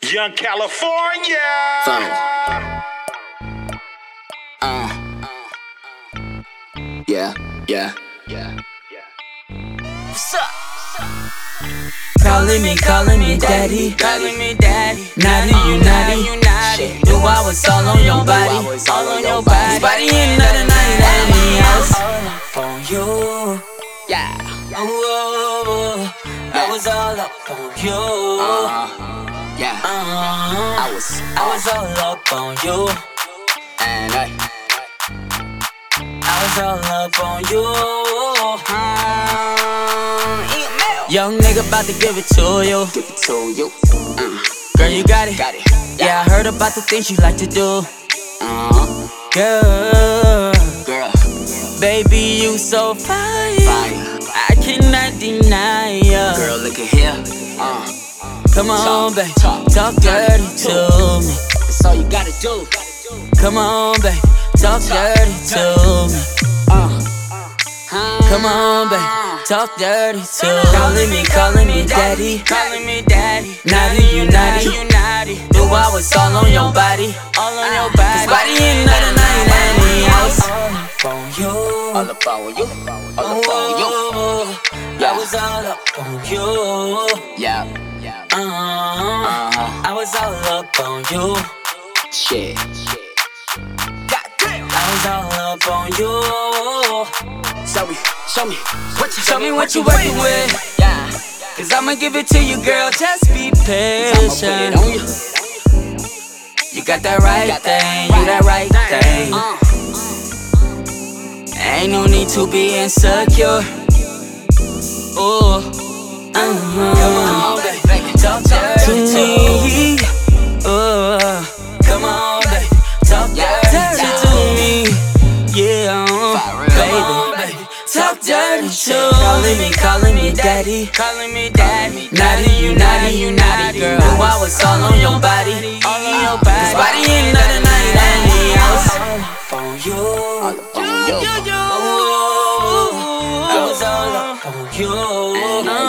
Young California. Yeah. What's up? Calling me daddy. Naughty, you naughty. Knew I was all on your body. This body ain't nothing I was all up on you. Yeah. Oh, I was all up on you. Yeah. I was all up on you. And I was all up on you. Young nigga about to give it to you. give it to you. Girl, you got it. Got it. Yeah, I heard about the things you like to do. Girl. Baby, you so fine. Fine. I cannot deny ya. Girl, look at here. Come on, babe. talk Talk dirty to me. That's all you gotta do. Come on, babe. Talk dirty to me. Come on, babe. Talk dirty to me. Calling me daddy. Naughty, you naughty. Knew I was all on your body. This body ain't nothing I was all up on you. All up on you. All up on you. I was all up on you. Yeah. I was all up on you. Shit. I was all up on you. Show me what you working with. Yeah. Cause I'ma give it to you, girl. Just be I'ma put it patient. on you. You got that right thing. You that right thing. Ain't no need to be insecure. Ooh. Come on, baby. Talk dirty to me. Come on, baby. Talk dirty to me. Yeah, baby. Talk dirty to me. Calling me daddy. Naughty, you naughty. Girl, knew I was all on your body. This body ain't nothing I was all up on you. All up on you. I was all up on you.